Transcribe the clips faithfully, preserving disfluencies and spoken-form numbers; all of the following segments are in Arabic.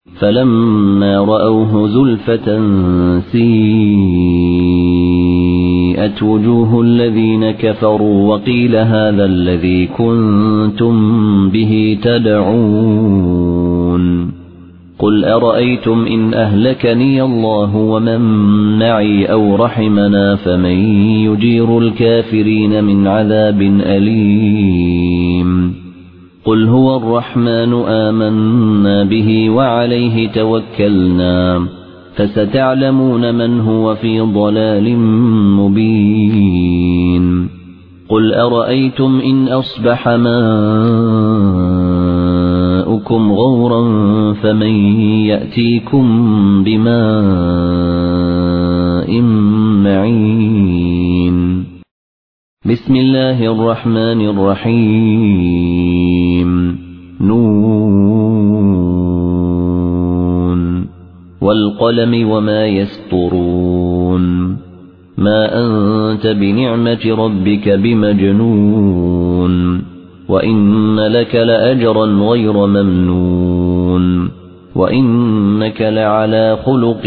فلما رأوه زلفة سيئت وجوه الذين كفروا وقيل هذا الذي كنتم به تدعون قل أرأيتم إن أهلكني الله ومن معي أو رحمنا فمن يجير الكافرين من عذاب أليم قل هو الرحمن آمنا به وعليه توكلنا فستعلمون من هو في ضلال مبين قل أرأيتم إن أصبح ماؤكم غورا فمن يأتيكم بماء معين بسم الله الرحمن الرحيم نون والقلم وما يسطرون ما أنت بنعمة ربك بمجنون وإن لك لأجرا غير ممنون وإنك لعلى خلق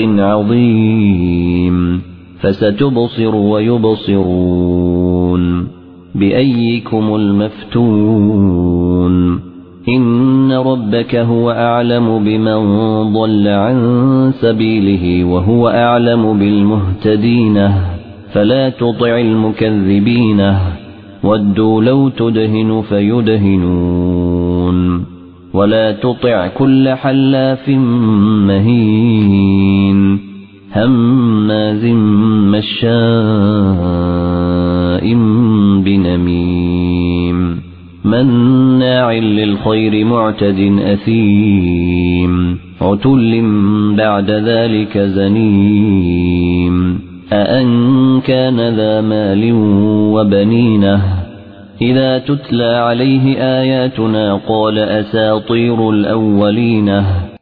عظيم فستبصر ويبصرون بأيكم المفتون إن ربك هو أعلم بمن ضل عن سبيله وهو أعلم بالمهتدين فلا تطع المكذبين ودوا لو تدهن فيدهنون ولا تطع كل حلاف مهين هماز مشاء بنميم مناع للخير معتد أثيم عتل بعد ذلك زنيم أأن كان ذا مال وبنينه إذا تتلى عليه آياتنا قال أساطير الأولين